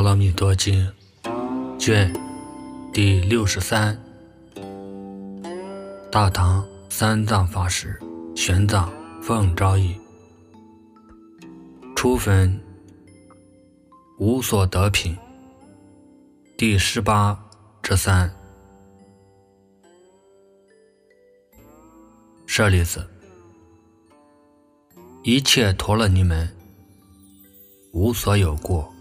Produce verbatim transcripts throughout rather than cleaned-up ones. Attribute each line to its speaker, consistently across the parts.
Speaker 1: 阿弥陀经卷第六十三，大唐三藏法师玄奘奉诏译，初分无所得品第十八之三。舍利子，一切陀罗尼门无所有过，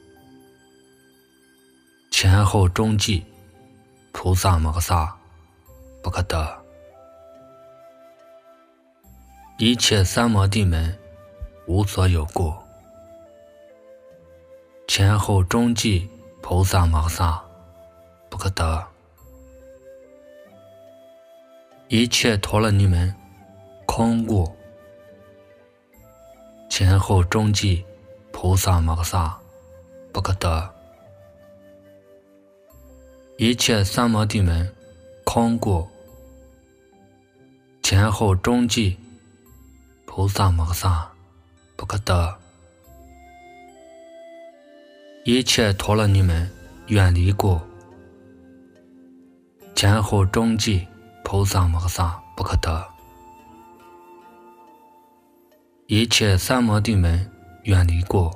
Speaker 1: 前后中继菩萨摩诃萨不可得，一切三摩地门无所有过，前后中继菩萨摩诃萨不可得，一切陀罗尼门空过，前后中继菩萨摩诃萨不可得，一切三摩地门空过，前后中继菩萨摩诃萨不可得，一切陀罗尼门远离过，前后中继菩萨摩诃萨不可得，一切三摩地门远离过，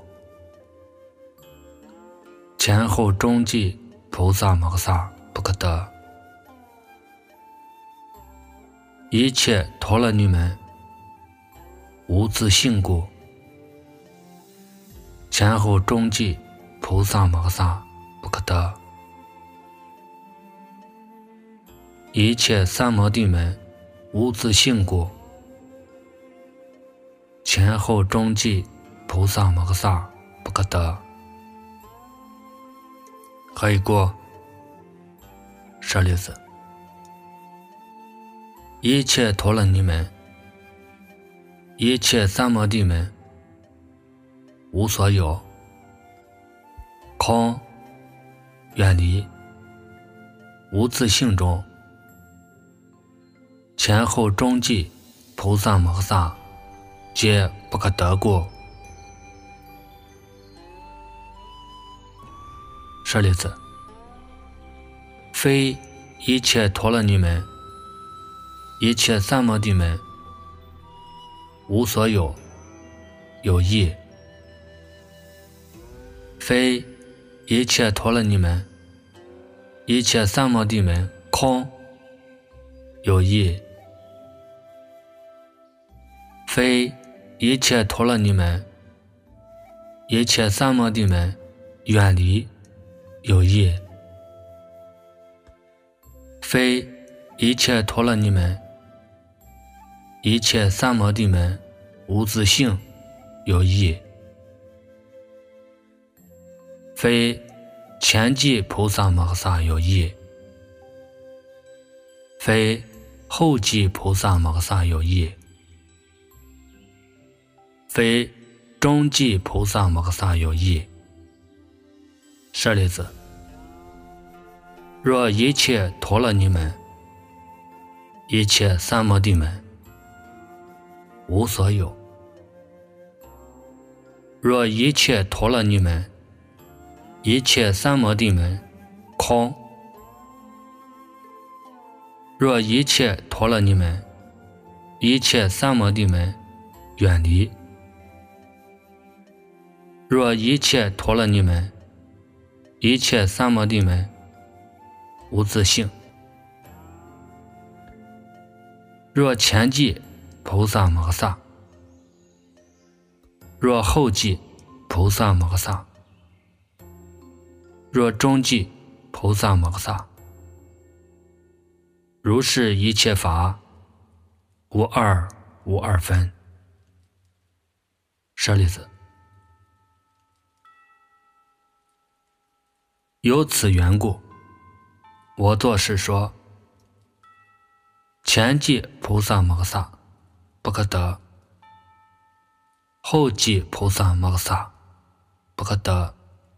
Speaker 1: 前后中继菩萨摩诃萨不可得，一切陀罗尼门无自性过，前后中继菩萨摩诃萨不可得，一切三摩地门无自性过，前后中继菩萨摩诃萨不可得。何以过？舍利子，一切陀罗尼门，一切三摩地门无所有，空远离，无自性中，前后中继菩萨摩诃萨皆不可得过。舍利子，非一切陀罗尼门，一切三摩地门无所有有异，非一切陀罗尼门，一切三摩地门空有异，非一切陀罗尼门，一切三摩地门远离有异，非一切陀罗尼门，一切三摩地门无自性有异，非前继菩萨摩诃萨有异，非后继菩萨摩诃萨有异，非中继菩萨摩诃萨有异。舍利子，若一切陀罗尼门，一切三摩地门无所有，若一切陀罗尼门，一切三摩地门空，若一切陀罗尼门，一切三摩地门远离，若一切陀罗尼门，一切三摩地门无自性，若前继菩萨摩诃萨，若后继菩萨摩诃萨，若中继菩萨摩诃萨，如是一切法无二无二分。舍利子，由此缘故，我作是说，前继菩萨摩诃萨不可得，后继菩萨摩诃萨不可得，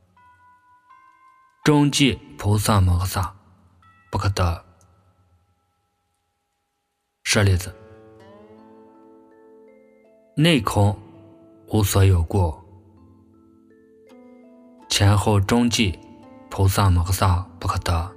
Speaker 1: 中继菩萨摩诃萨不可得。舍利子，内空无所有过， 前后中继菩萨摩诃萨不可得。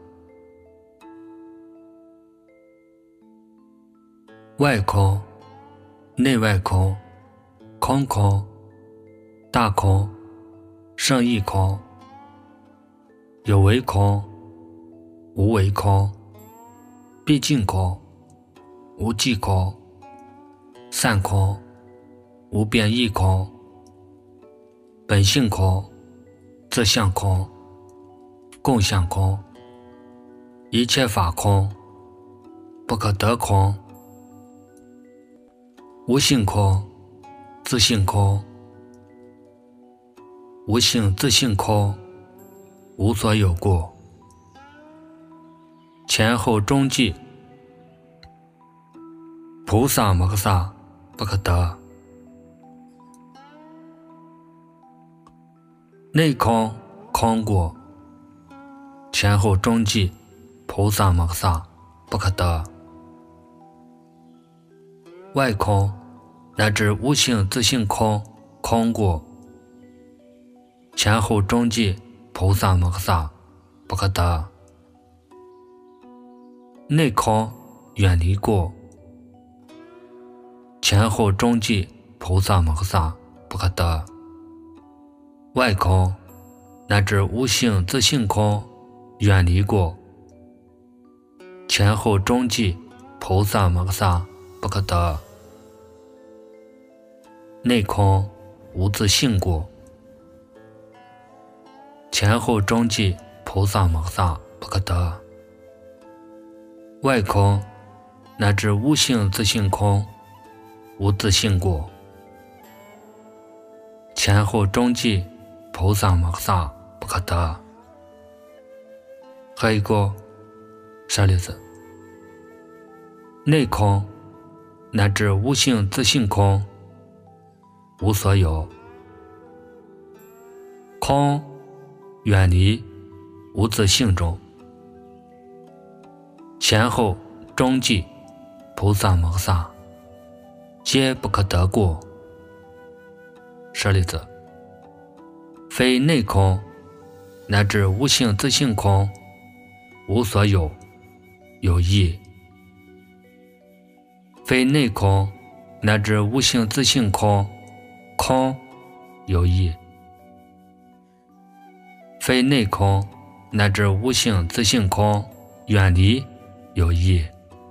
Speaker 1: 外空、内外空、空空、大空、胜义空、有为空、无为空、毕竟空、无际空、散空、无变异空、本性空、自相空、共相空、一切法空、不可得空、无性空、自性空、无性自性空、无所有故。前后中继菩萨摩诃萨不可得。内空空故，前后中继菩萨摩诃萨不可得。外空乃至无性自性空空故，前后中继菩萨摩诃萨不可得。内空远离故，前后中继菩萨摩诃萨不可得。外空乃至无性自性空远离故，前后中继菩萨摩诃萨不可得。内空无自性故，前后中继菩萨摩诃萨不可得。外空乃至无性自性空无自性故，前后中继菩萨摩诃萨不可得。还有一个舍利子，内空乃至无性自性空无所有，空远离无自性中，前后中继菩萨摩诃萨皆不可得故。舍利子，非内空乃至无性自性空无所有有异，非内空乃至无性自性空空有异，非内空乃至无性自性空远离有异，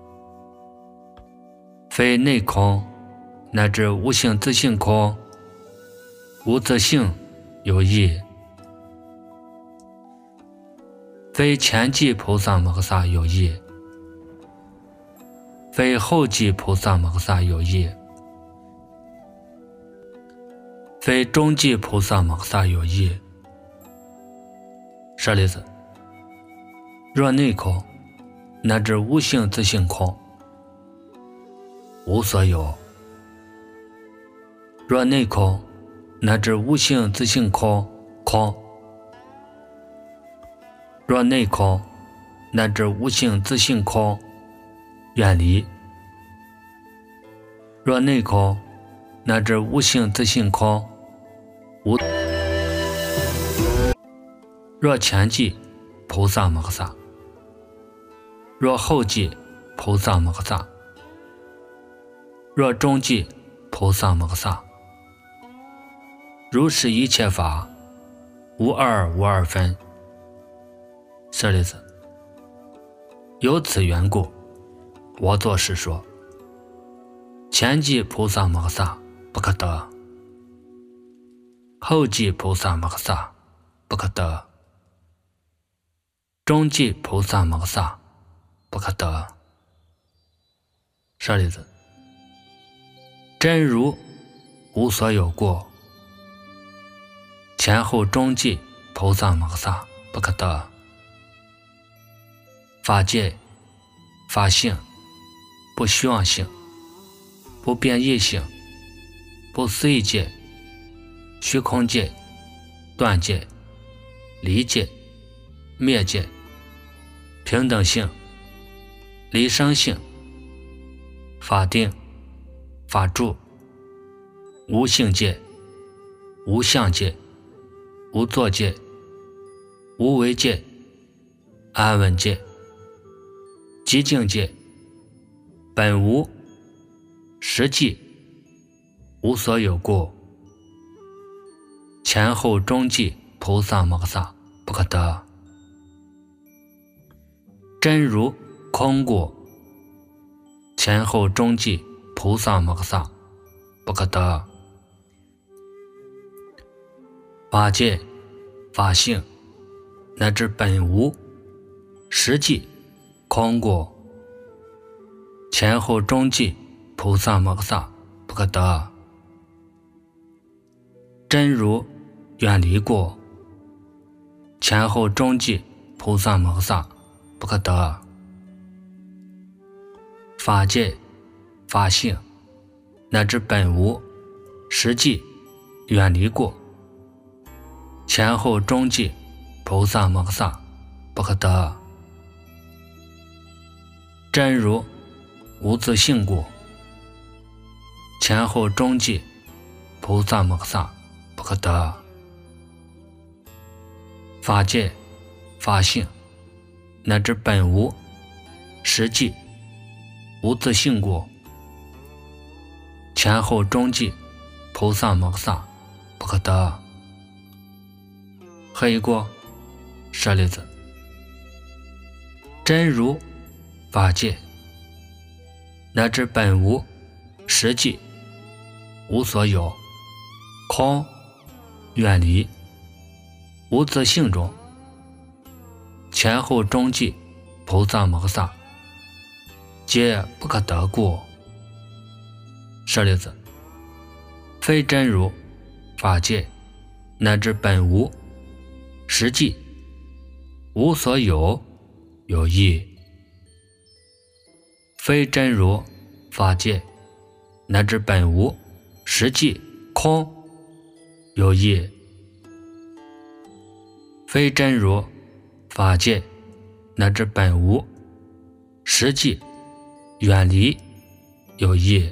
Speaker 1: 非内空乃至无性自性空无自性有异，非前继菩萨摩诃萨有异，非后继菩萨摩诃萨有异，非中继菩萨摩诃萨有异。舍利子，若内空乃至无性自性空无所有，若内空乃至无性自性空空，若内空乃至无性自性空远离，若内空乃至无性自性空无，若前继菩萨摩诃萨，若后继菩萨摩诃萨，若中继菩萨摩诃萨，如是一切法无二无二分。舍利子，由此缘故，我作是说，前继菩萨摩诃萨不可得，后继菩萨摩诃萨不可得，中继菩萨摩诃萨不可得。舍利子，真如无所有过，前后中继菩萨摩诃萨不可得。法界、法性、不虚妄性、不变异性、不思议界、虚空界、断界、离界、灭界、平等性、离生性、法定、法住、无性界、无相界、无作界、 无为界、安稳界、寂静界、本无、实际、无所有故，前后中继菩萨摩诃萨不可得。真如空故，前后中继菩萨摩诃萨不可得。法界、法性乃至本无、实际、空故，前后中继菩萨摩诃萨不可得。真如远离故，前后中继菩萨摩诃萨不可得。法界、法性乃至本无、实际、远离故，前后中继菩萨摩诃萨不可得。真如无自性故，前后中继菩萨摩诃萨不可得。法界、法性乃至本无、实际、无自性故，前后中继菩萨摩诃萨不可得。何以故？舍利子，真如法界乃至本无、实际、无所有、空、远离、无自性中，前后中继菩萨摩诃萨皆不可得故。舍利子，非真如法界乃至本无、实际、无所有有异，非真如法界乃至本无、实际、空有异，非真如法界乃至本无、实际、远离有异，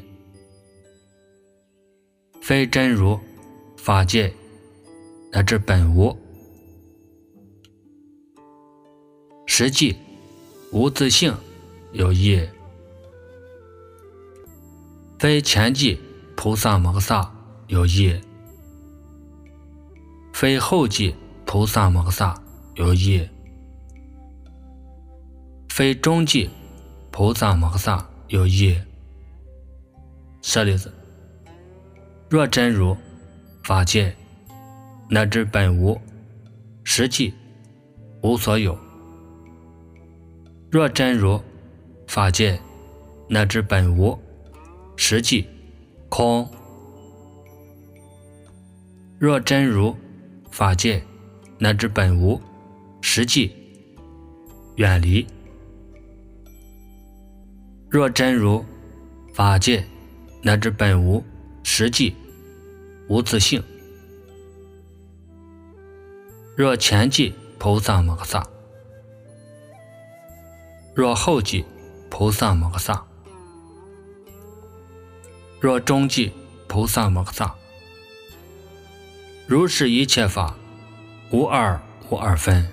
Speaker 1: 非真如法界乃至本无、实际、无自性有异，非前继菩萨摩诃萨有异，非后继菩萨摩诃萨有异，非中继菩萨摩诃萨有异。舍利子，若真如法界乃至本无、实际、无所有，若真如法界乃至本无、实际、空，若真如法界乃至本无、实际、远离，若真如法界乃至本无、实际、无自性，若前继菩萨摩诃萨，若后继菩萨摩诃萨，若中继菩萨摩诃萨，如是一切法无二无二分。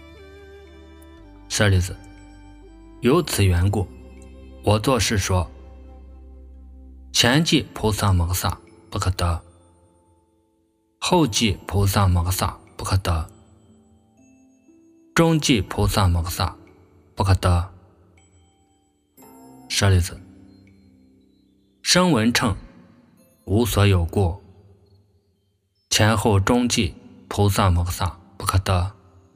Speaker 1: 舍利子，由此缘故，我作是说，前继菩萨摩诃萨不可得，后继菩萨摩诃萨不可得，中继菩萨摩诃萨不可得。舍利子，声闻乘无所有故，前后中继菩萨摩诃萨不可得。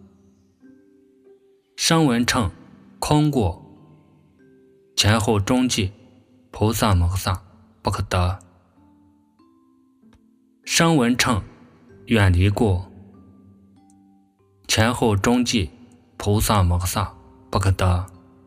Speaker 1: 声闻乘空故，前后中继菩萨摩诃萨不可得。声闻乘远离故，前后中继菩萨摩诃萨不可得。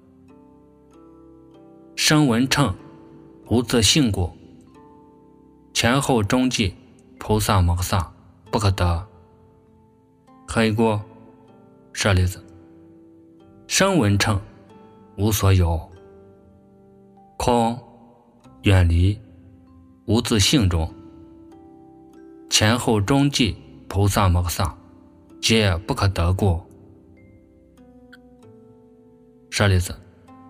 Speaker 1: 声闻乘无自性故，前后中继菩萨摩诃萨不可得。何以故？舍利子，声闻乘无所有、空、远离、无自性中，前后中继菩萨摩诃萨皆不可得故。 舍利子，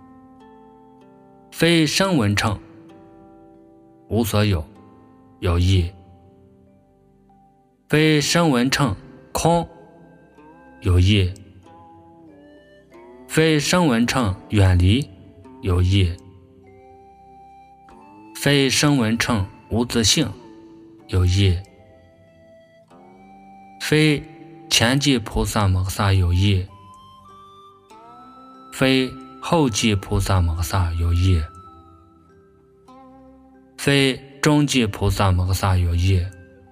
Speaker 1: 非声闻乘，无所有，有异；非声闻乘空，有异；非声闻乘远离，有异；非声闻乘无自性，有异；非前际菩萨摩诃萨有异；非后际菩萨摩诃萨有异；非中际菩萨摩诃萨有异。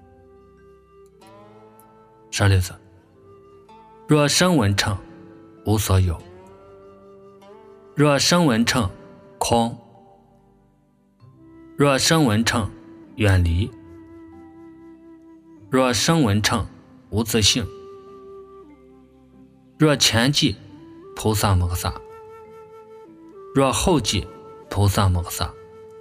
Speaker 1: 舍利子，若声闻乘无所有，若声闻乘空，若声闻乘远离，若声闻乘无自性，若前际菩萨摩诃萨，若后际菩萨摩诃萨，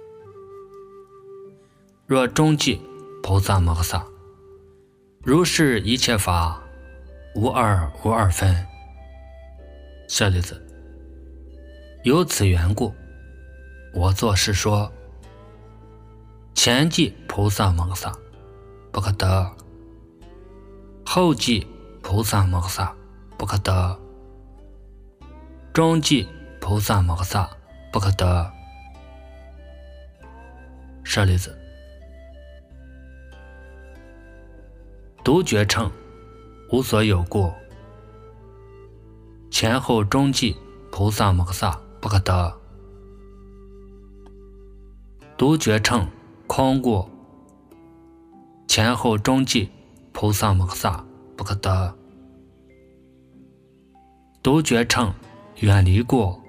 Speaker 1: 若中际菩萨摩诃萨，如是一切法无二无二分。舍利子，由此缘故，我作是说，前际菩萨摩诃萨不可得，后际菩萨摩诃萨不可得，中际菩萨摩诃萨不可得。舍利子，独觉乘无所有故，前后中际菩萨摩诃萨不可得；独觉乘空故，前后中际菩萨摩诃萨不可得；独觉乘远离故，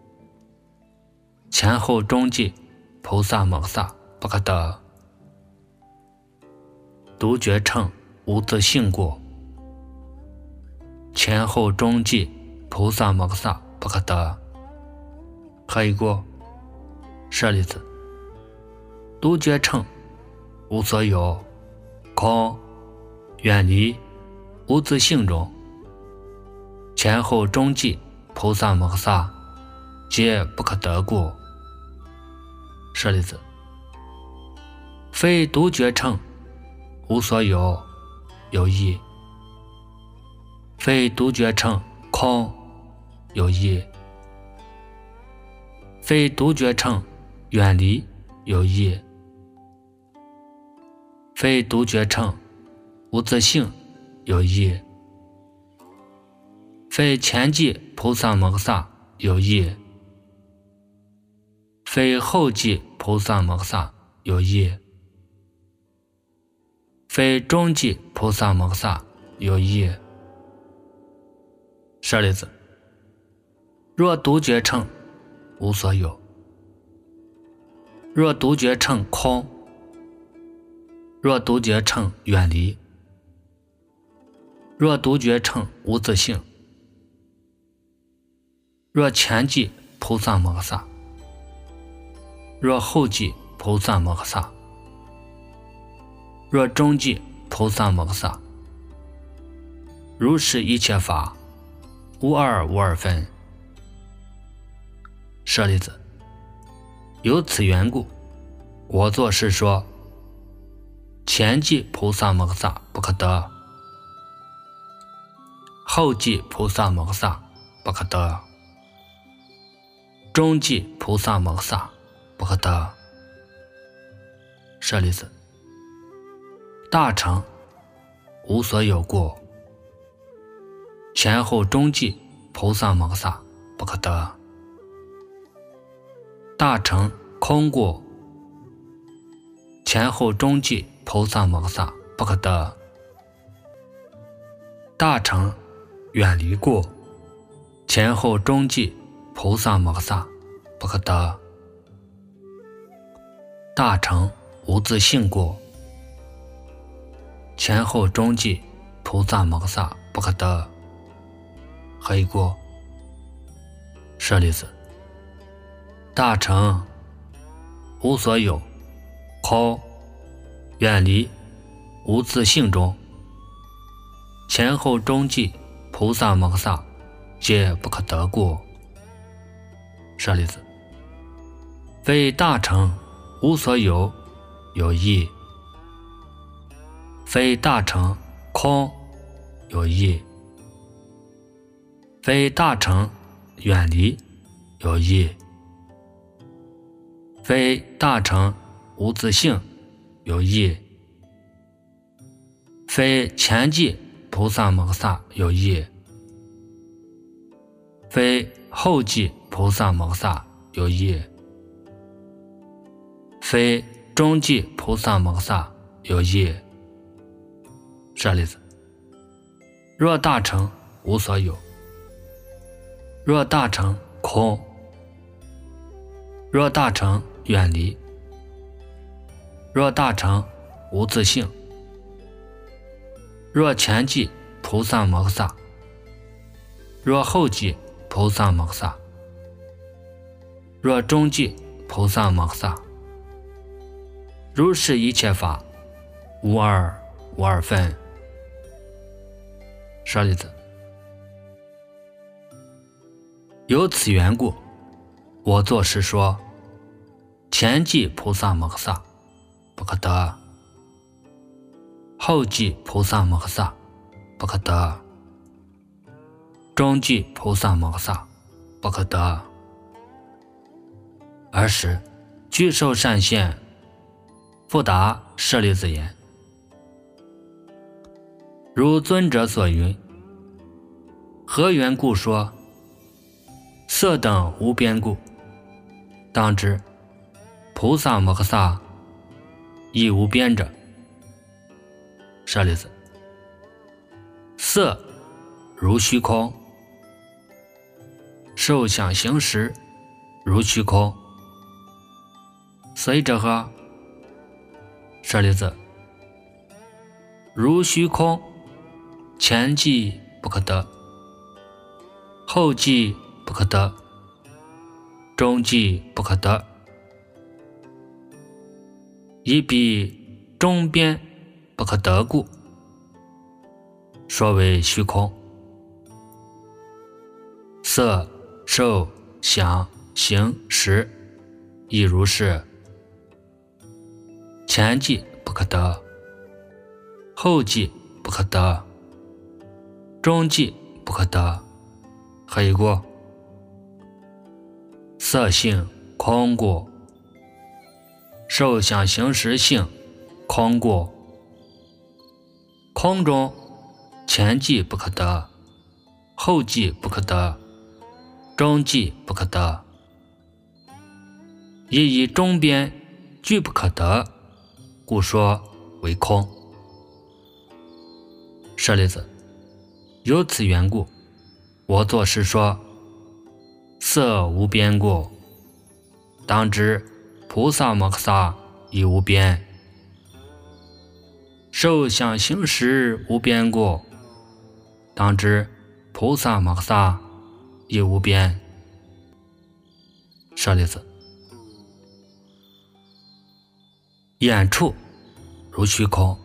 Speaker 1: 前后中际菩萨摩诃萨不可得；独觉乘无自性故，前后中际菩萨摩诃萨不可得。何以故？舍利子，独觉乘无所有，空，远离，无自性中，前后中际菩萨摩诃萨皆不可得故。舍利子，非独觉乘无所有，有异；非独觉乘空，有异；非独觉乘远离，有异；非独觉乘无自性，有异；非前际菩萨摩诃萨有异；非后际菩萨摩诃萨有异；非中际菩萨摩诃萨有异。舍利子，若独觉乘无所有，若独觉乘空，若独觉乘远离，若独觉乘无自性，若前际菩萨摩诃萨，若后际菩萨摩诃萨，若中际菩萨摩诃萨，如是一切法无二无二分。舍利子，由此缘故，我作是说，前际菩萨摩诃萨不可得，后际菩萨摩诃萨不可得，中际菩萨摩诃萨不可得。舍利子，大乘无所有故，前后中际菩萨摩诃萨不可得；大乘空故，前后中际菩萨摩诃萨不可得；大乘远离故，前后中际菩萨摩诃萨不可得；大乘无自性故，前后中际菩萨摩诃萨不可得。何以故？舍利子，大乘无所有，空，远离，无自性中，前后中际菩萨摩诃萨皆不可得故。 舍利子，非大乘无所有有异，非大乘空有异，非大乘远离有异，非大乘无自性有异，非前记菩萨摩诃萨有异，非后记菩萨摩诃萨有异，非中记菩萨摩诃萨有异。舍利子，若大乘无所有，若大乘空，若大乘远离，若大乘无自性，若前记菩萨摩诃萨，若后记菩萨摩诃萨，若中记菩萨摩诃萨，如是一切法，无二无二分。舍利子，由此缘故，我作是说：前记菩萨摩诃萨不可得，后记菩萨摩诃萨不可得，中记菩萨摩诃萨不可得。尔时具受善现，复答舍利子言：如尊者所云，何缘故说色等无边故？当知菩萨摩诃萨亦无边者。舍利子，色如虚空，受想行识如虚空，所以者何？舍利子，如虚空，前记不可得，后记不可得，中记不可得，以彼中边不可得故，说为虚空。色受想行识亦如是，前记不可得，后记不可得，中记不可得。何以故？色性空故，受想行识性空故。空中前记不可得，后记不可得，中记不可得，也以中边俱不可得，故说为空。舍利子，由此缘故，我作是说：色无边故，当知菩萨摩诃萨亦无边；受想行识无边故，当知菩萨摩诃萨亦无边。舍利子，眼处如虚空，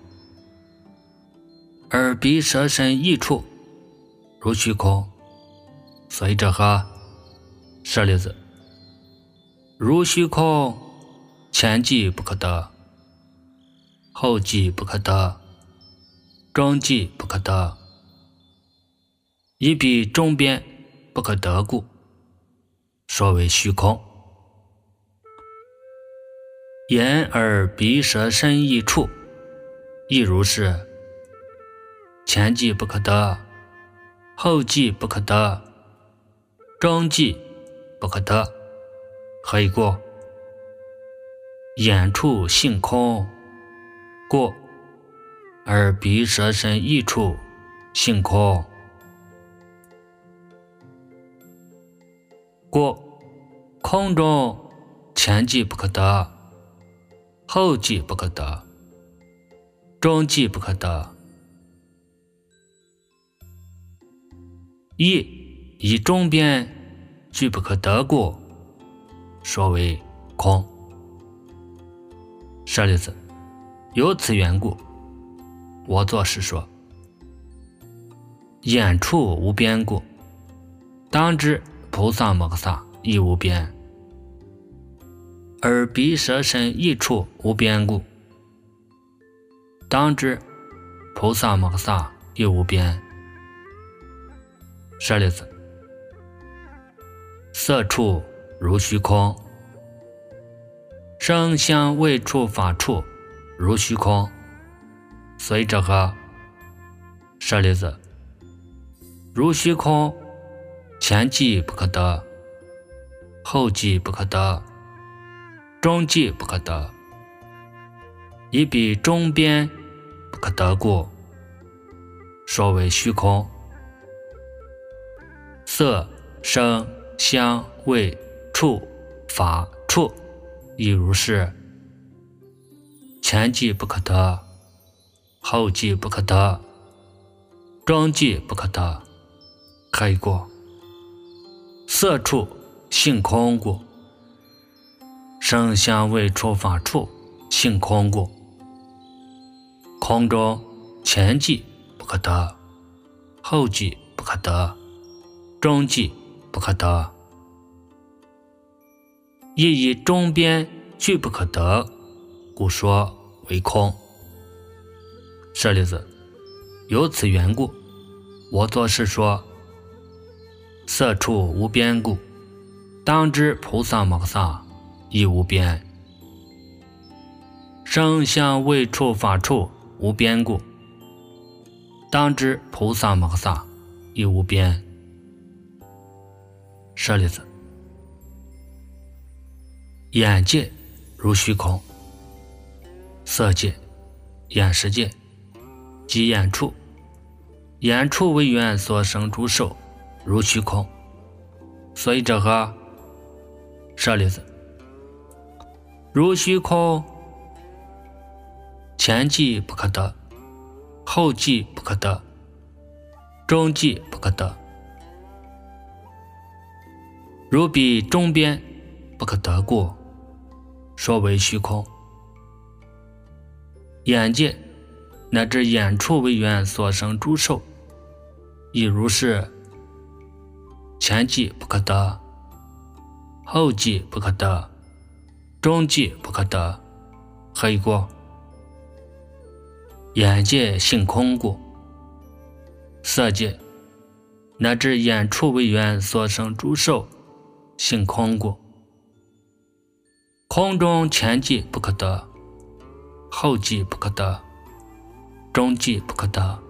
Speaker 1: 耳鼻舌身意处如虚空，所以者何？舍利子，如虚空，前记不可得，后记不可得，中记不可得，以彼中边不可得故，说为虚空。眼耳鼻舌身意处亦如是，前记不可得，后记不可得，中记不可得。何以故？眼处性空故，耳鼻舌身意处性空故，空中前记不可得，后记不可得，中记不可得，亦以中边俱不可得故，说为空。舍利子，由此缘故，我作是说：眼处无边故，当知菩萨摩诃萨亦无边。而彼舍身一处无边故，当知菩萨摩诃萨亦无边。舍利子，色处如虚空，声香味触法处如虚空，所以者何？舍利子，如虚空，前际不可得，后际不可得，中际不可得，以彼中边不可得故，说为虚空。色声香味触法处亦如是，前际不可得，后际不可得，中际不可得。何以故？色处性空故，声香味触法处性空故，空中前际不可得，后际不可得，中际不可得，亦以中边俱不可得，故说为空。舍利子，由此缘故，我作是说，色处无边故，当知菩萨摩诃萨亦无边。声香味触法处无边故，当知菩萨摩诃萨亦无边。舍利子，眼界如虚空，色界、眼识界即眼处，眼处为缘所生诸受如虚空，所以者何？舍利子，如虚空，前际不可得，后际不可得，中际不可得，如彼中边不可得故，说为虚空。眼界乃至眼处为缘所生诸受亦如是，前际不可得，后际不可得，中际不可得。何以故？眼界性空故。色界乃至眼处为缘所生诸受性空故，空中前际不可得，后际不可得，中际不可得，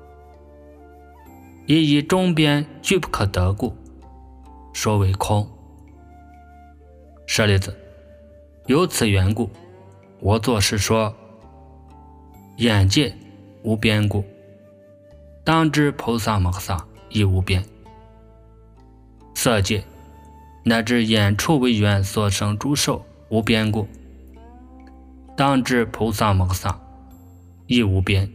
Speaker 1: 亦以中边俱不可得故，说为空。舍利子，由此缘故，我作是说，眼界无边故，当知菩萨摩诃萨亦无边。色界乃至眼处为缘所生诸受无边故，当知菩萨摩诃萨亦无边。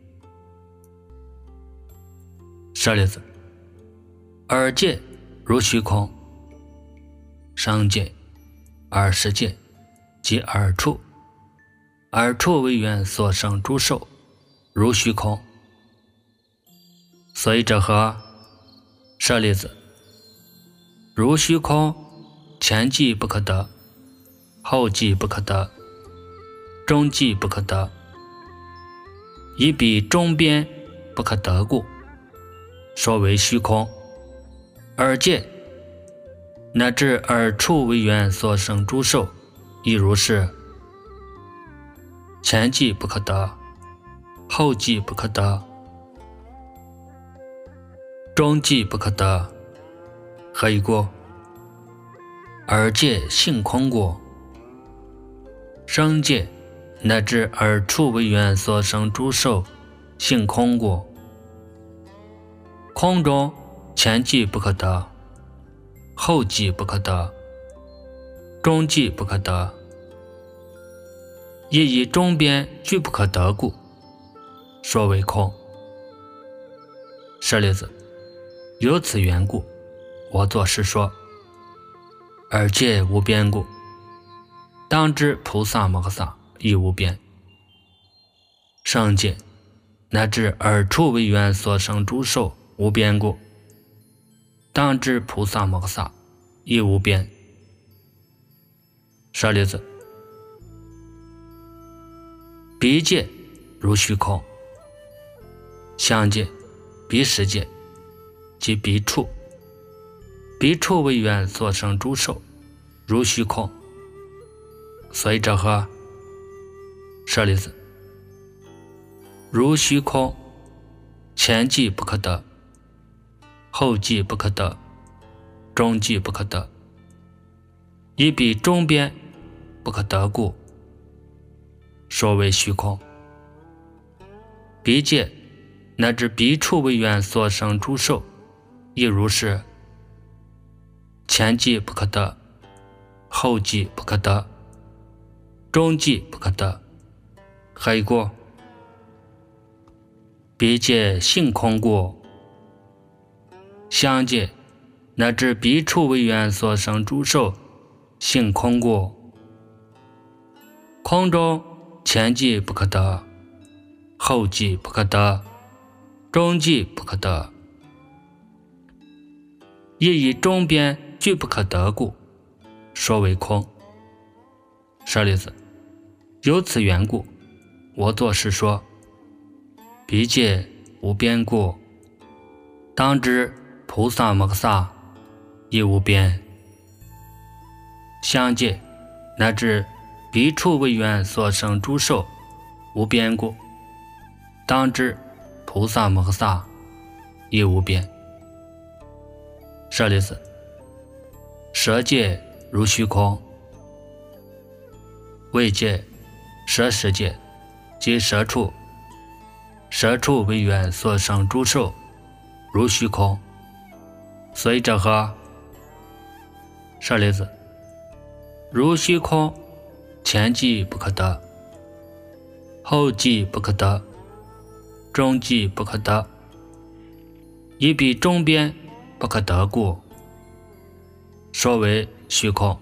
Speaker 1: 舍利子，耳界如虚空，声界、耳识界即耳处，耳处为缘所生诸受如虚空，所以者何？舍利子，如虚空，前际不可得，后际不可得，中际不可得，以彼中边不可得故，说为虚空。耳界乃至耳处为缘所生诸受亦如是，前际不可得，后际不可得，中际不可得。何以故？耳界性空故。声界乃至耳处为缘所生诸受性空故，空中前际不可得，后际不可得，中际不可得，亦以中边俱不可得故，说为空。舍利子，由此缘故，我作是说，耳界无边故，当知菩萨摩诃萨亦无边。声界乃至耳处为缘所生诸受无边故，当知菩萨摩诃萨亦无边。舍利子，彼界如虚空，相界、彼世界即彼处，彼处为缘所生诸受，如虚空。所以者何？舍利子，如虚空，前际不可得，后际不可得，中际不可得，以彼中边不可得故，说为虚空。彼界乃至彼处为缘所生诸受，亦如是。前际不可得，后际不可得，中际不可得，何以故？彼界性空故。相界乃至彼处为缘所生诸受，性空故。空中前际不可得，后际不可得，中际不可得，亦以中边俱不可得故，说为空。舍利子，由此缘故，我作是说，彼界无边故，当知菩萨摩诃萨亦无边。相界乃至彼处为缘所生诸受，无边故，当知菩萨摩诃萨亦无边。舍利子，舍界如虚空，为界、舍世界即舍处，舍处为缘所生诸受，如虚空。所以者何？舍利子，如虚空，前际不可得，后际不可得，中际不可得，以彼中边不可得故，说为虚空。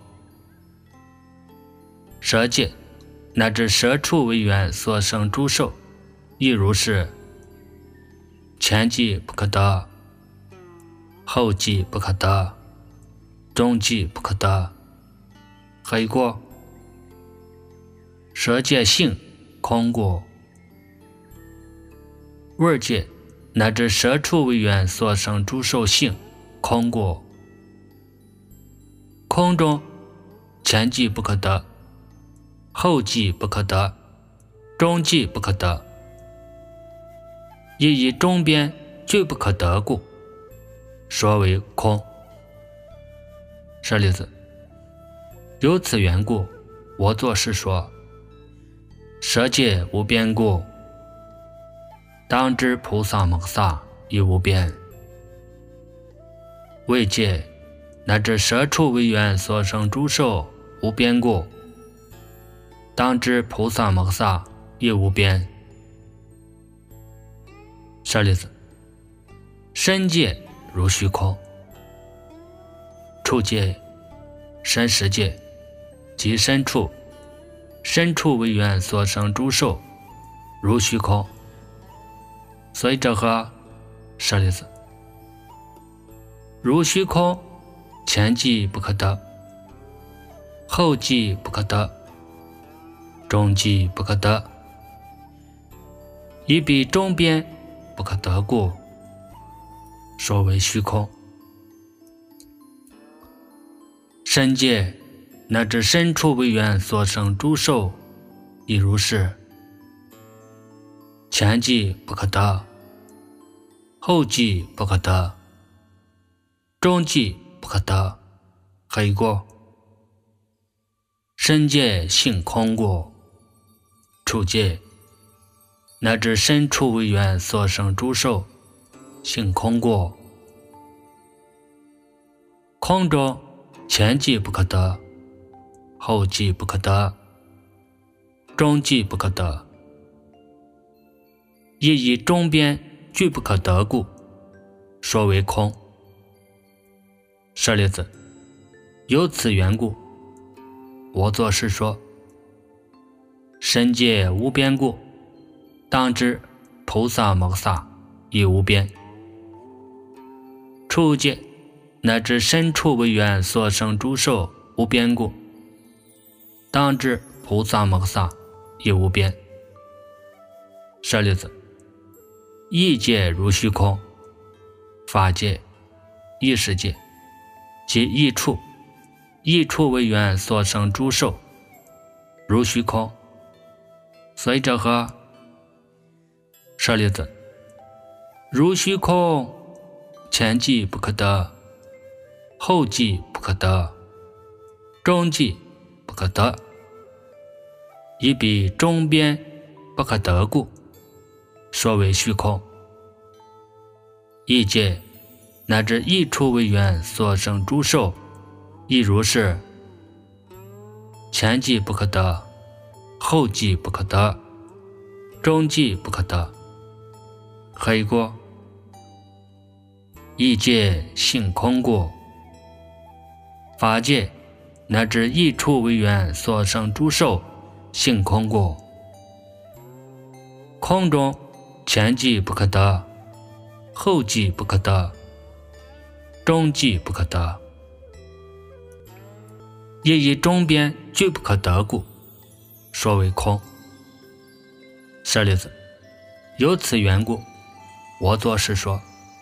Speaker 1: 舍界乃至舍处为缘所生诸受，亦如是。前际不可得，后际不可得，中际不可得，何以故？舍界性空故。味界乃至舍处为缘所生诸受性空故。空中前际不可得，后际不可得，中际不可得，亦以中边俱不可得故，说为空。舍利子，由此缘故，我作是说，舍界无边故，当知菩萨摩诃萨亦无边。为界乃至舍处为缘所生诸受，无边故，当知菩萨摩诃萨亦无边。舍利子，身界如虚空，处界、身实界即身处，身处为缘所生诸受，如虚空。所以者何？舍利子，如虚空，前际不可得，后际不可得，中际不可得，以彼中边不可得故，说为虚空。身界乃至身处为缘所生诸受，亦如是。前际不可得，后际不可得，中际不可得，何以故？身界性空故。处界乃至身处为缘所生诸受，性空故。空中前际不可得，后际不可得，中际不可得，亦以中边俱不可得故，说为空。舍利子，由此缘故，我作是说，身界无边故，当知菩萨摩诃萨亦无边。处界乃至身处为缘所生诸受无边故，当知菩萨摩萨亦无边。舍利子，异界如虚空，法界、异世界即异处，异处为缘所生诸受如虚空，所以者何？舍利子，如虚空，前际不可得，后际不可得，中际不可得，以彼中边不可得故，说为虚空。异界乃至异处为缘所生诸受亦如是，前际不可得，后际不可得，中际不可得。何以故？异界性空故。法界乃至异处为缘所生诸受性空故。空中前际不可得，后际不可得，中际不可得，亦以中边俱不可得故，说为空。舍利子，由此缘故，我作是说：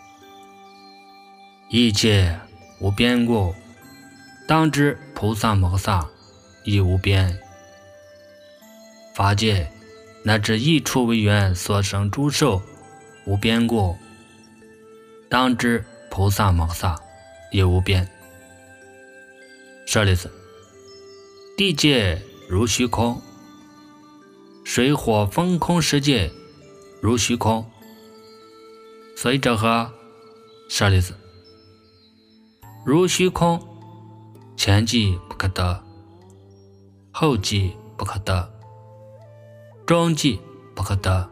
Speaker 1: 异界无边故，当知菩萨摩萨亦无边。法界乃至异处为缘所生诸受无边故，当知菩萨摩萨亦无边。舍利子，地界如虚空，水火风空世界如虚空，所以者何？舍利子，如虚空，前际不可得，后际不可得，中际不可得，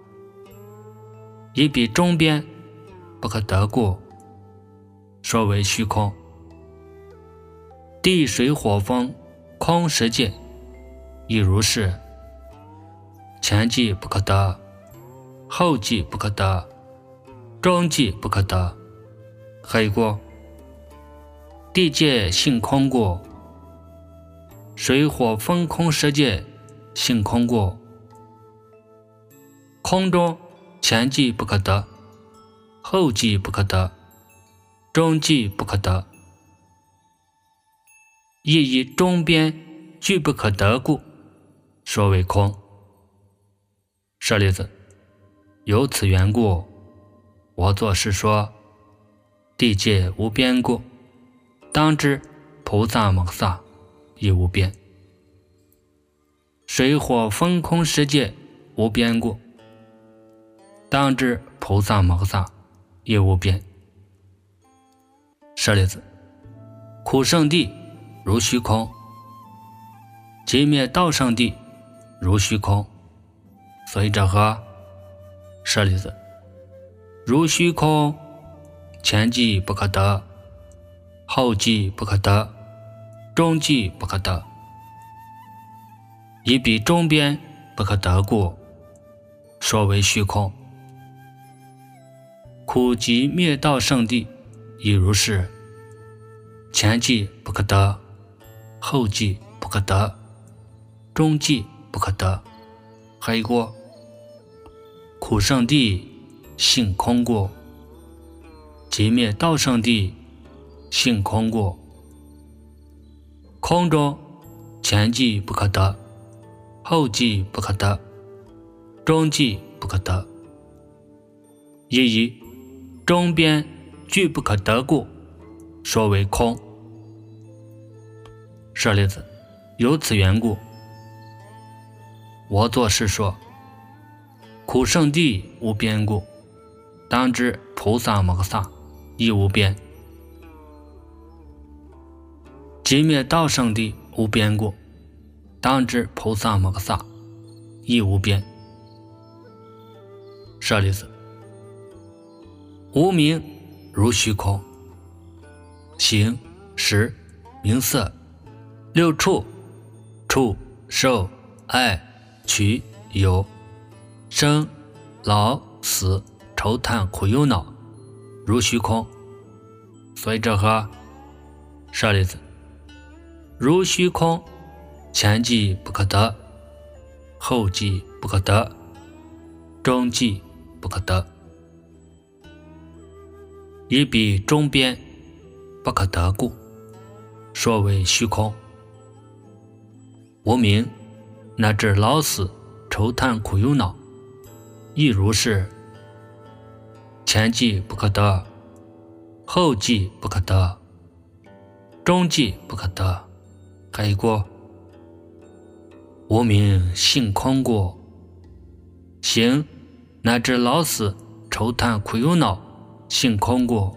Speaker 1: 以彼中边不可得故，说为虚空。地水火风空世界亦如是，前际不可得，后际不可得，中际不可得。何以故？地界性空故，水火风空世界性空故。空中前际不可得，后际不可得，中际不可得，亦以中边俱不可得故，说为空。舍利子，由此缘故，我作是说：地界无边故，当知菩萨摩萨亦无边。水火风空世界无边故，当知菩萨摩萨亦无边。舍利子，苦圣地如虚空，寂灭道圣地如虚空，所以者何？舍利子，如虚空，前际不可得，后际不可得，中际不可得，以彼中边不可得故，说为虚空。苦集灭道圣地亦如是，前际不可得，后际不可得，中际不可得。何以故？苦圣地性空故，寂灭道圣地性空故。空中前际不可得，后际不可得，中际不可得，亦以中边俱不可得故，说为空。舍利子，由此缘故，我作是说：苦圣地无边故，当知菩萨摩萨亦无边。寂灭道圣地无边故，当知菩萨摩萨亦无边。舍利子，无明如虚空，形识名色六处触受爱取有生老死愁叹苦忧恼如虚空， 所以这和舍利子，如虚空，前即不可得，后即不可得，中即不可得，以彼中边不可得故，说为虚空。无明乃至老死愁叹苦忧恼，亦如是，前即不可得，后即不可得，中即不可得，还一过。无明性空故，行乃至老死愁叹苦忧恼，性空故。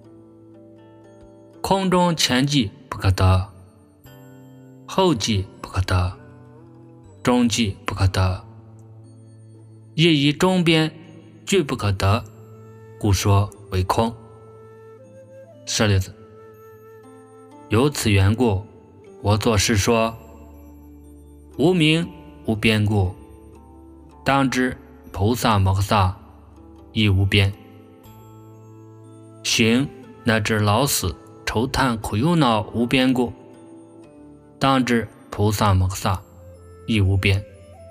Speaker 1: 空中前即不可得，后即不可得，中即不可得，亦以中边俱不可得，故说为空。舍利子，由此缘故，我作是说，无明无边故，当知菩萨摩诃萨亦无边。行乃至老死愁叹苦忧恼无边故，当知菩萨摩诃萨亦无边。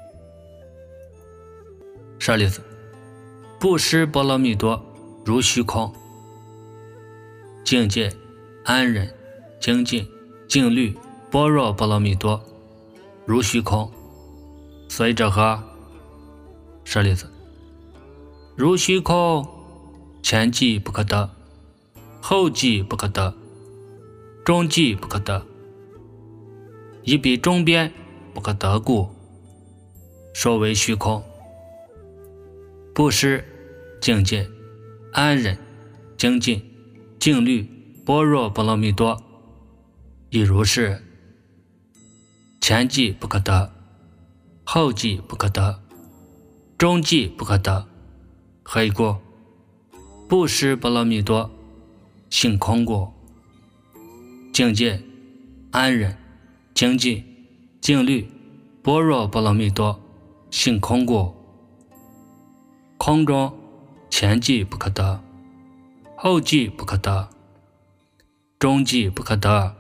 Speaker 1: 舍利子，布施波罗蜜多如虚空，境界安忍精进静虑般若波罗蜜多如虚空，所以这和舍利子，如虚空，前即不可得，后即不可得，中即不可得，以彼中边不可得故，说为虚空。布施境界安忍精进静虑般若波罗蜜多亦如是，前即不可得，后即不可得，中即不可得，何以故？布施波罗蜜多性空故，境界安忍精进静虑般若波罗蜜多性空故。空中前即不可得，后即不可得，中即不可得，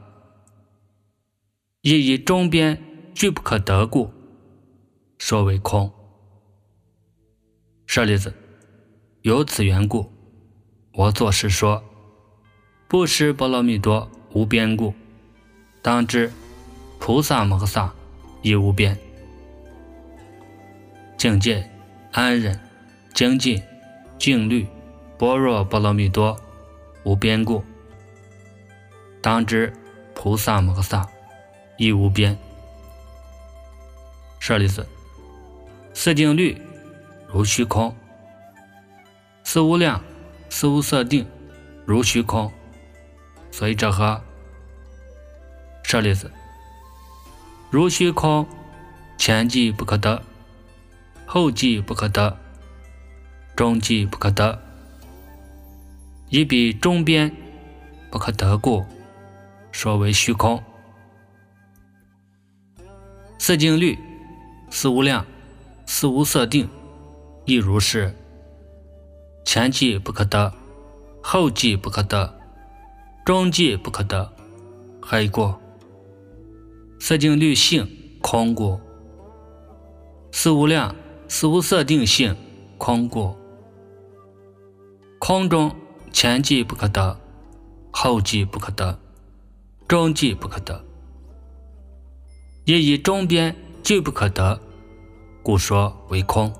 Speaker 1: 亦以中边俱不可得故，说为空。舍利子，由此缘故，我作是说，布施波罗蜜多无边故，当知菩萨摩诃萨亦无边。境界安忍精进静虑般若波罗蜜多无边故，当知菩萨摩诃萨亦无边。舍利子，四境律如虚空，四无量四无色定如虚空，所以这和舍利子，如虚空，前即不可得，后即不可得，中即不可得，以彼中边不可得故，说为虚空。四境律四无量四无色定亦如是，前即不可得，后即不可得，中即不可得，何以故？四境律性空故，四无量四无色定性空故。空中前即不可得，后即不可得，中即不可得，也以中边俱不可得，故说为空。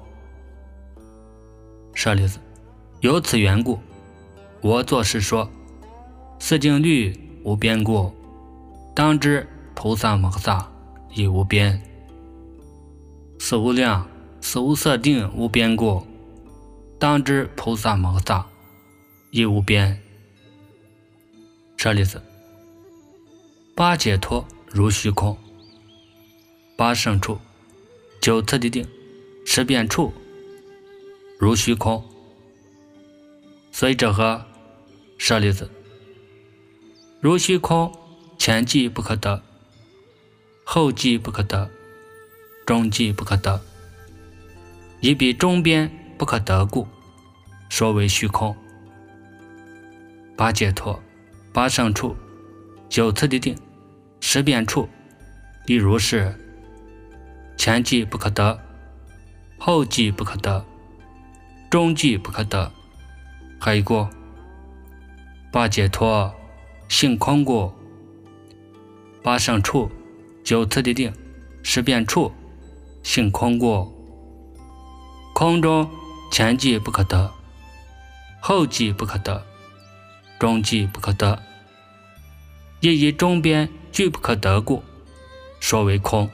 Speaker 1: 舍利子，由此缘故，我作是说，四境律无边故，当知菩萨摩诃萨亦无边。四无量四无色定无边故，当知菩萨摩诃萨亦无边。舍利子，八解脱如虚空，八胜处九次第定十遍处如虚空，所以这和舍利子，如虚空，前即不可得，后即不可得，中即不可得，以彼中边不可得故，说为虚空。八解脱八胜处，九次地定，十变处，亦如是。前即不可得，后即不可得，中即不可得。还一个八解脱性空故，八胜处，九次地定，十变处，性空故。空中前即不可得，后即不可得，中即不可得，亦以中边俱不可得故，说为空。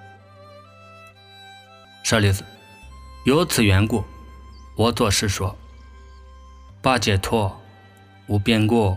Speaker 1: 舍利子，由此缘故，我作是说：八解脱无边故，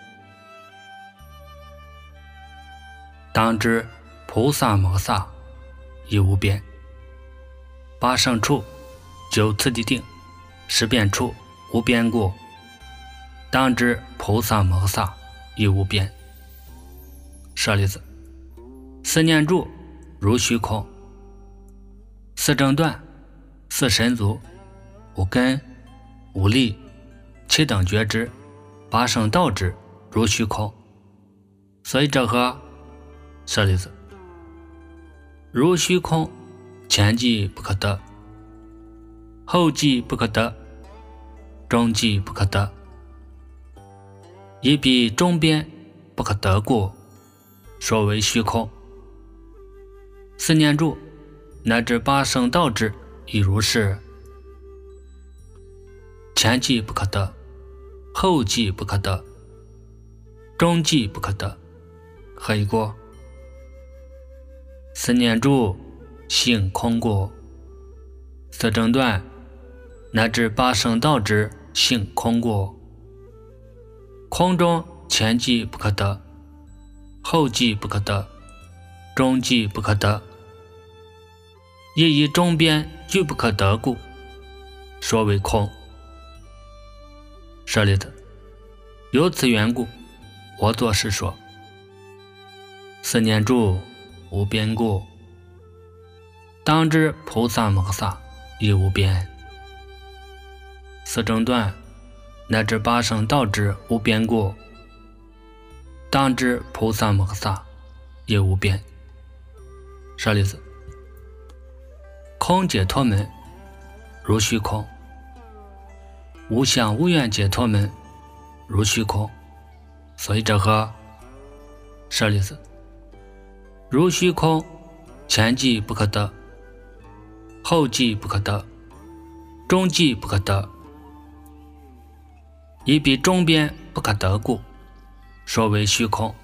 Speaker 1: 当知菩萨摩萨亦无边。八胜处，九次地定，十变处，无边故，当知菩萨摩萨亦无边。舍利子，四念住如虚空，四正断，四神足，五根，五力，七等觉知，八圣道知如虚空。所以这和舍利子，如虚空，前即不可得，后即不可得，中即不可得，以彼中边不可得故，说为虚空。四念住乃至八圣道知亦如是。前即不可得，后即不可得，中即不可得。何以故？四念住性空故，四正断乃至八圣道知性空故。空中前即不可得，后即不可得，中即不可得，亦以中边俱不可得故，说为空。舍利子，由此缘故，我作是说：四念住无边故，当知菩萨摩萨亦无边。四正断乃至八圣道知无边故，当知菩萨摩萨亦无边。舍利子，空解脱门如虚空，无相无愿解脱门如虚空。所以这和舍利子，如虚空，前即不可得，后即不可得，中即不可得，以彼中边不可得故，说为虚空。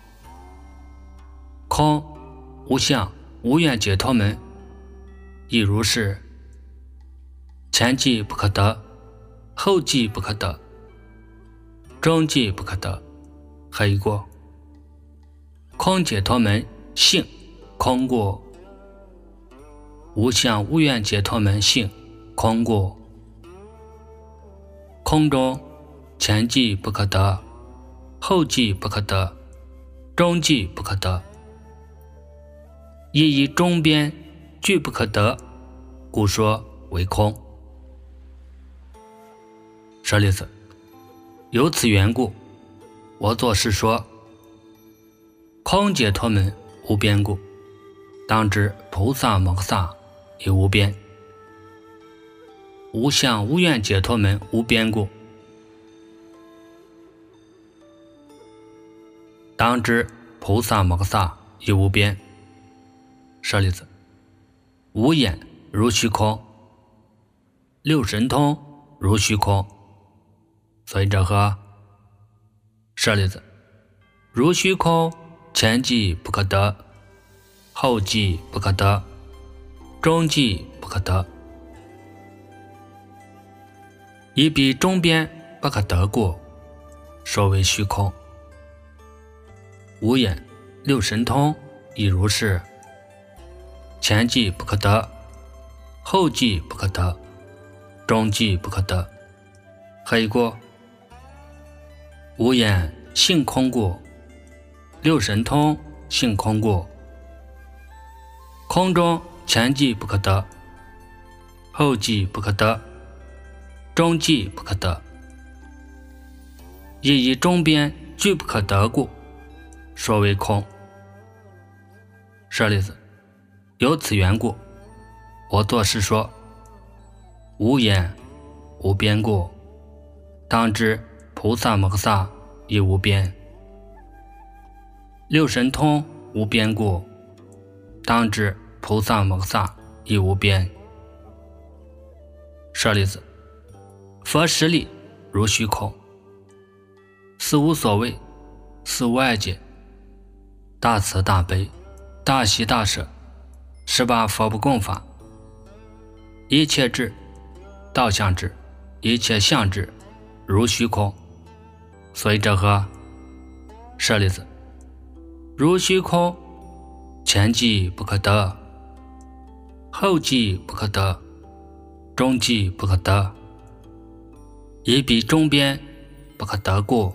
Speaker 1: 空无相无愿解脱门亦如是。前即不可得，后即不可得，中即不可得。何以故？空解脱门性空故，无相无愿解脱门性空故。空中前即不可得，后即不可得，中即不可得，亦以中边俱不可得，故说为空。舍利子，由此缘故，我作是说：空解脱门无边故，当知菩萨摩萨亦无边。无相无愿解脱门无边故，当知菩萨摩萨亦无边。舍利子，无眼如虚空，六神通如虚空。所以这和舍利子，如虚空，前即不可得，后即不可得，中即不可得，以彼中边不可得故，说为虚空。无眼六神通亦如是。前即不可得，后即不可得，中即不可得。何以故？无眼性空故，六神通性空故。空中前即不可得，后即不可得，中即不可得，亦以中边俱不可得故，说为空。舍利子，由此缘故，我作是说：无眼无边故，当知菩萨摩诃亦无边；六神通无边故，当知菩萨摩诃亦无边。舍利子，佛实力如虚空，四无所谓，四无碍解，大慈大悲，大喜大舍，十八佛不共法，一切智，道相智，一切相智，如虚空。所以这何？舍利子，如虚空，前际不可得，后际不可得，中际不可得，以彼中边不可得故，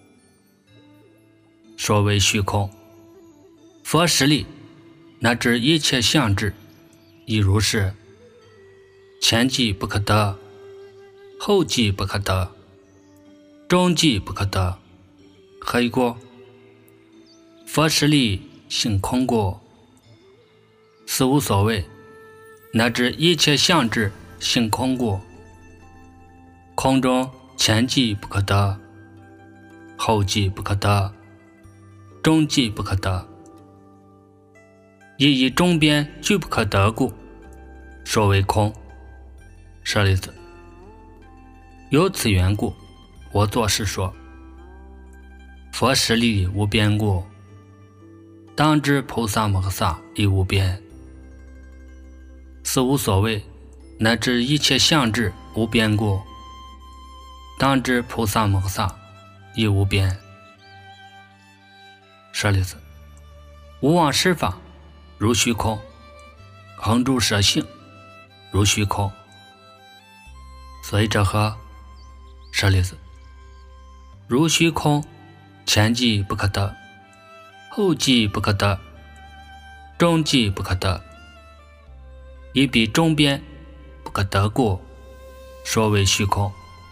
Speaker 1: 说为虚空。佛实力乃至一切相智亦如是，前际不可得，后际不可得，中际不可得，何以故？佛实力性空故。四无所谓乃至一切相智性空故，空中前际不可得，后际不可得，中际不可得，亦以中边俱不可得故，说为空。舍利子，由此缘故，我作是说：佛实力无边故，当知菩萨摩诃亦无边；四无所谓乃至一切相智无边故，当知菩萨摩诃亦无边。舍利子，无妄施法如虚空，恒住舍性如虚空。所以这何？舍利子，如虚空，前际不可得，后际不可得，中际不可得，以彼中边不可得故，说为虚空。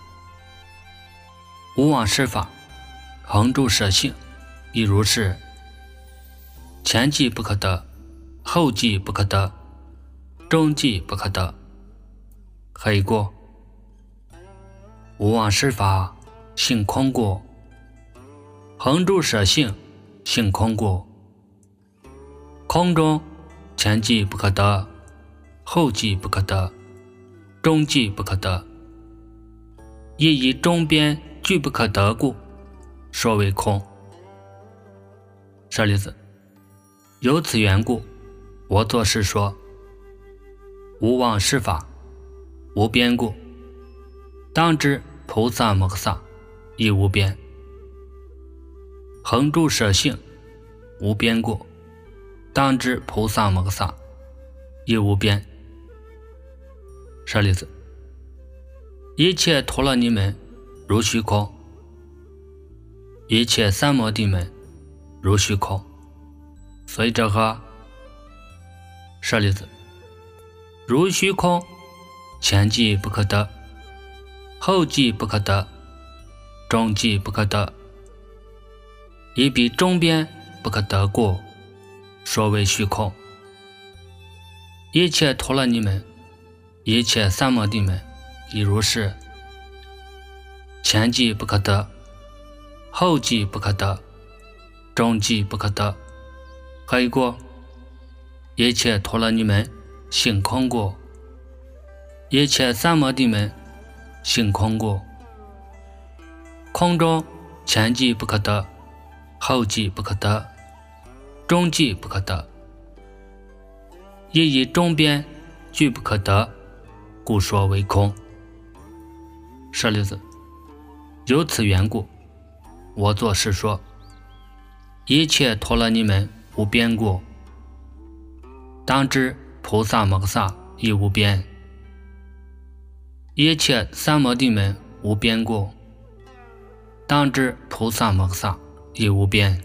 Speaker 1: 无妄施法，恒住舍性亦如是，前际不可得，后际不可得，中际不可得，何以故？无妄施法性空故，恒住舍性性空故。空中前际不可得，后际不可得，中际不可得，亦以中边俱不可得故，说为空。舍利子，由此缘故，我作是说：无妄施法无边故，当知菩萨摩诃亦无边；恒住舍性无边故，当知菩萨摩诃亦无边。舍利子，一切陀罗尼门如虚空，一切三摩地门如虚空。所以这何？舍利子，如虚空，前际不可得，后际不可得，中际不可得，以彼中边不可得故，说为虚空。一切陀罗尼门，一切三摩地门亦如是，前际不可得，后际不可得，中际不可得，何以故？一切陀罗尼门性空故，一切三摩地门性空故。空中前际不可得，后际不可得，中际不可得，亦以中边俱不可得，故说为空。舍利子，由此缘故，我作是说：一切陀罗尼门无边故，当知菩萨摩诃亦无边；一切三摩地门无边故，当知菩萨摩诃亦无边。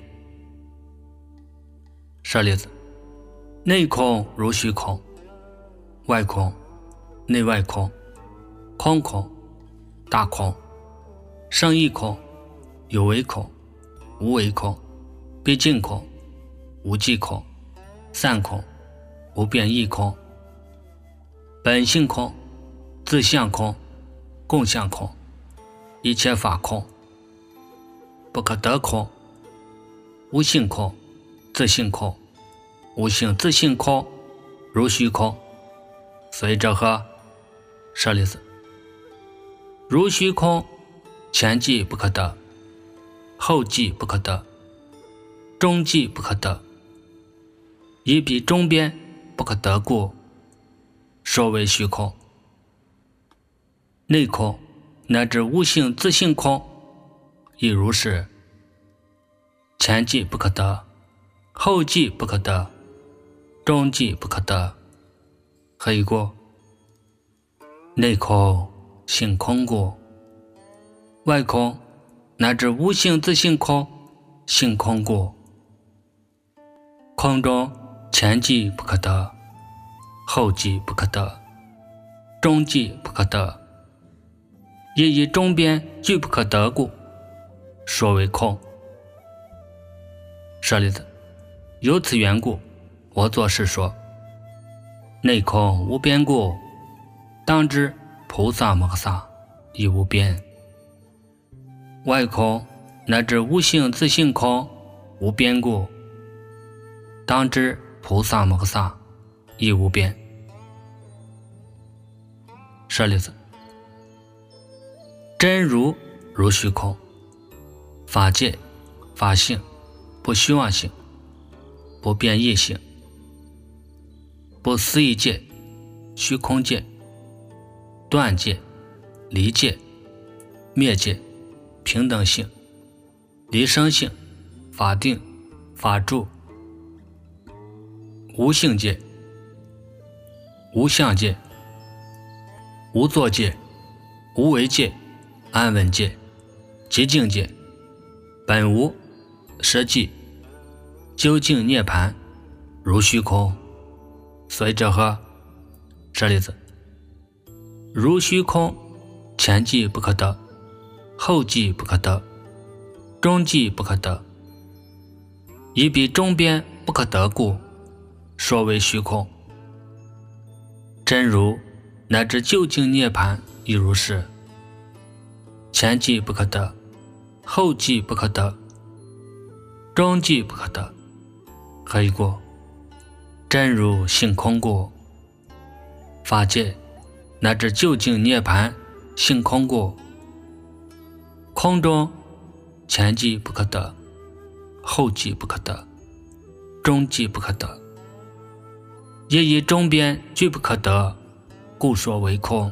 Speaker 1: 舍利子，内空如虚空，外空内外空，空空大空，胜义空，有为空， 无为空，毕竟空，无迹空，散空，无变异空，本性空，自相空，共相空，一切法空，不可得空，无性空，自性空，无性自性空，如虚空。所以这和舍利子，如虚空，前际不可得，后际不可得，中际不可得，以彼中边不可得故，说为虚空。内空乃至无性自性空，亦如是。前际不可得，后际不可得，中际不可得。何以故？内空性空故，外空乃至无性自性空，性空故。空中前际不可得，后际不可得，中际不可得，也以中边俱不可得故，说为空。舍利子，由此缘故，我作是说：内空无边故，当知菩萨摩诃萨亦无边；外空乃至无性自性空无边故，当知菩萨摩诃萨亦无边。舍利子，真如如虚空，法界法性不虚妄性，不变异性，不思议界、虚空界、断界、离界、灭界、平等性、离生性、法定、法住、无性界、无相界、无作界、无为界、安稳界、极静界、本无、实际、究竟涅槃，如虚空。所以这和舍利子，如虚空，前际不可得，后际不可得，中际不可得，以彼中边不可得故，说为虚空。真如乃至究竟涅槃亦如是。前际不可得，后际不可得，中际不可得。何以故？真如性空故。法界乃至究竟涅槃性空故。空中前际不可得，后际不可得，中际不可得，也以中边俱不可得，故说为空。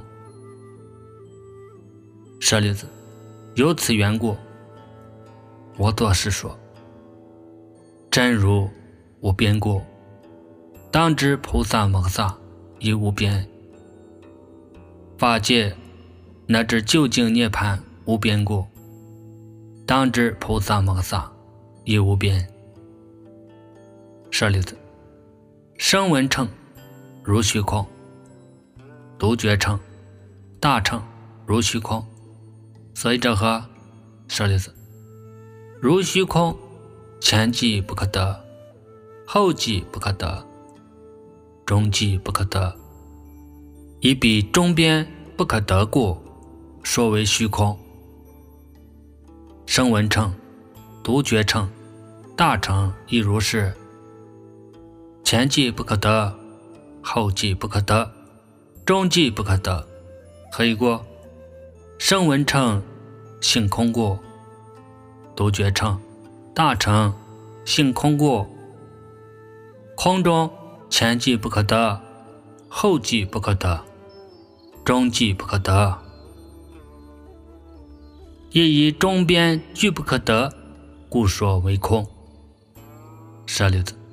Speaker 1: 舍利子，由此缘故，我作是说：真如无边故，当知菩萨摩诃萨亦无边；法界乃至究竟涅槃无边故，当知菩萨摩诃萨亦无边。舍利子，声闻乘如虚空，独觉乘、大乘如虚空。所以这和舍利子，如虚空，前际不可得，后际不可得，中际不可得，以彼中边不可得故，说为虚空。声闻乘、独觉乘、大乘亦如是。前际不可得，后际不可得，中际不可得。何以故？声闻乘性空故，独觉乘、大乘性空故。空中前际不可得，后际不可得，中际不可得，也以中边俱不可得，故说为空。舍利子，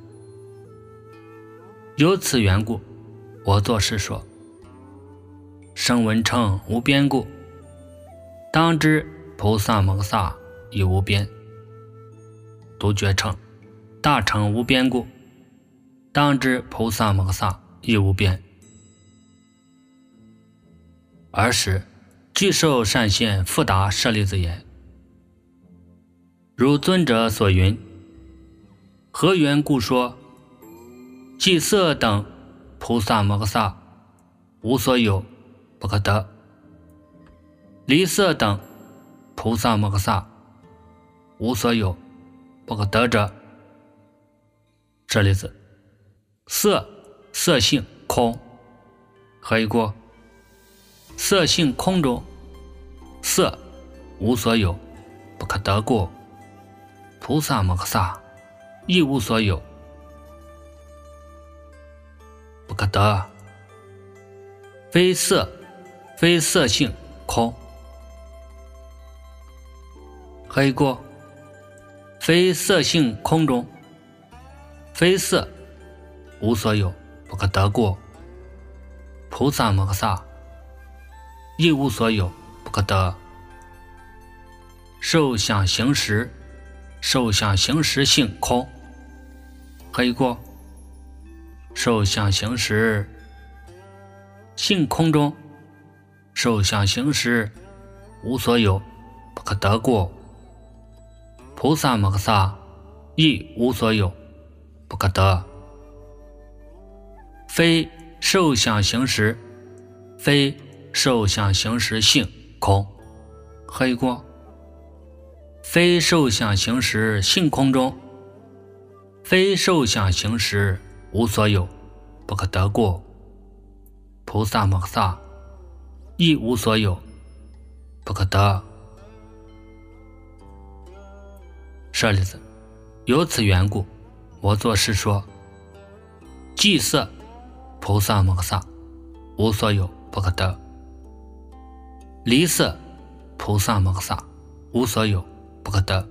Speaker 1: 由此缘故，我作是说：声闻乘无边故，当知菩萨摩诃萨亦无边；独觉乘、大乘无边故，当知菩萨摩诃萨亦无边。尔时具受善现复答舍利子言： 如尊者所云，何缘故说？即色等菩萨摩诃萨无所有，不可得。离色等菩萨摩诃萨无所有，不可得者。这例子，色色性空，何以故？色性空中，色无所有，不可得故，菩萨摩诃萨亦无所有，不可得。非色非色性空，何以故？非色性空中，非色无所有，不可得故，菩萨摩诃萨亦无所有，不可得。受想行识，受想行识性空，何以故？受想行识性空中，受想行识无所有，不可得故，菩萨摩诃萨亦无所有，不可得。非受想行识，非受想行识性空，何以故？非受想行识性空中，非受想行识无所有，不可得故，菩萨摩诃萨亦无所有，不可得。舍利子，由此缘故，我作是说，即色菩萨摩诃萨无所有，不可得。离色菩萨摩诃萨无所有，不可得。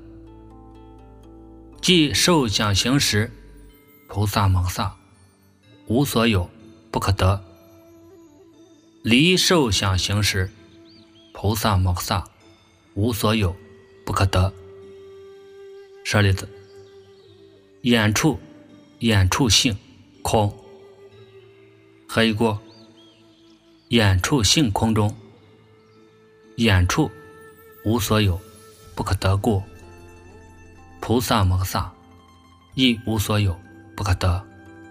Speaker 1: 即受想行识菩萨摩诃萨无所有，不可得。离受想行识菩萨摩诃萨无所有，不可得。舍利子，眼处眼处性空，何以故？眼处性空中，眼处无所有，不可得故，菩萨摩诃萨亦无所有，不可得。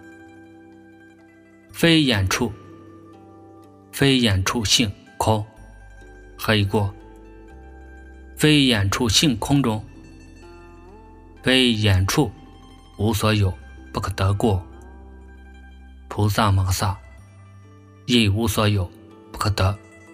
Speaker 1: 非眼处非眼处性空，何以故？非眼处性空中，非眼处无所有，不可得故，菩萨摩诃萨亦无所有，不可得。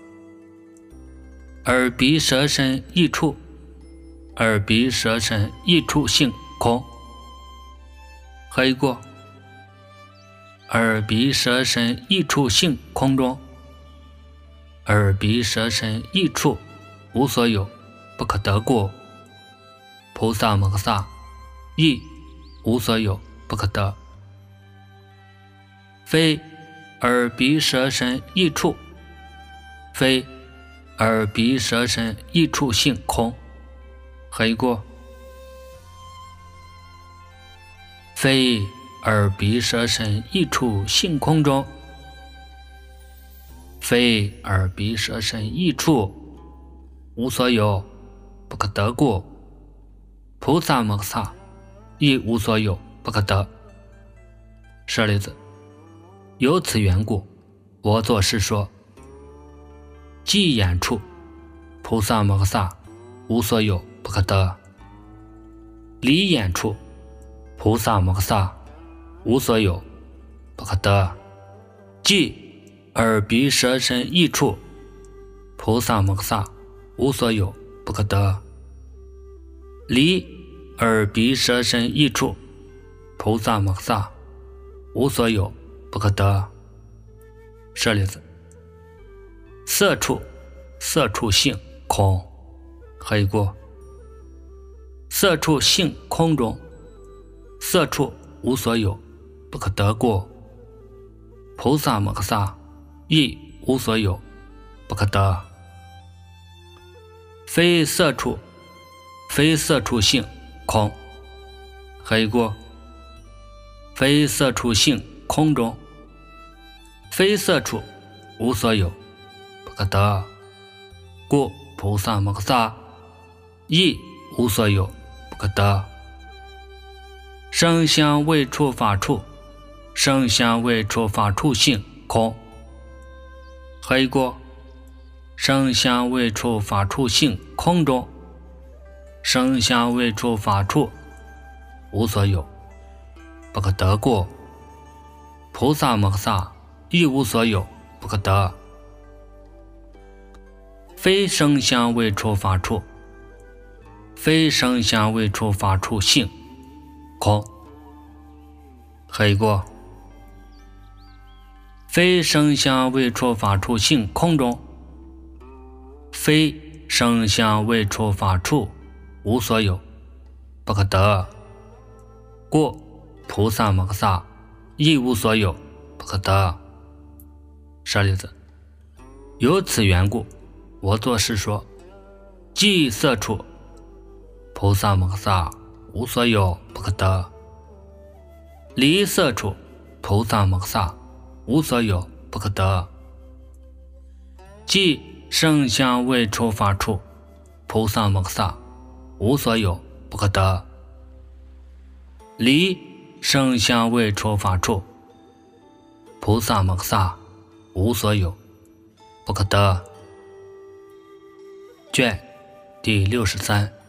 Speaker 1: 耳鼻舌身意处，耳鼻舌身意处性空，何以故？耳鼻舌身意处性空中，耳鼻舌身意处无所有，不可得故，菩萨摩诃萨亦无所有，不可得。非耳鼻舌身意处，非耳鼻舌身意处性空，何以故？非耳鼻舌身意处性空中，非耳鼻舌身意处无所有，不可得故，菩萨摩诃萨亦无所有，不可得。舍利子，由此缘故，我作是说，即眼处菩萨摩诃萨无所有，不可得。离眼处菩萨摩诃萨无所有，不可得。即耳鼻舌身意处菩萨摩诃萨无所有，不可得。离耳鼻舌身意处菩萨摩诃萨无所有，不可得。舍利子，色处色处性空，何以故？色处性空中，色处无所有，不可得故，菩萨摩诃萨亦无所有，不可得。非色处非色处性空，何以故？非色处性空中，非色处无所有，不可得故，菩萨摩诃萨亦无所有，不不可得。声香味触法处，声香味触法处性空。何以故？声香味触法处性空中，声香味触法处无所有，不可得故。菩萨摩萨亦无所有，不可得。非声香味触法处，非声香味触法处性空。何以故？非声香味触法处性空中，非声香味触法处无所有，不可得。故菩萨摩萨亦无所有，不可得。舍利子，由此缘故，我作是说：即色处，菩萨摩萨无所有，不可得；离色处，菩萨摩萨无所有，不可得；即声香味触法处，菩萨摩萨无所有，不可得；离声香味触法处，菩萨摩萨无所有，不可得。卷第六十三。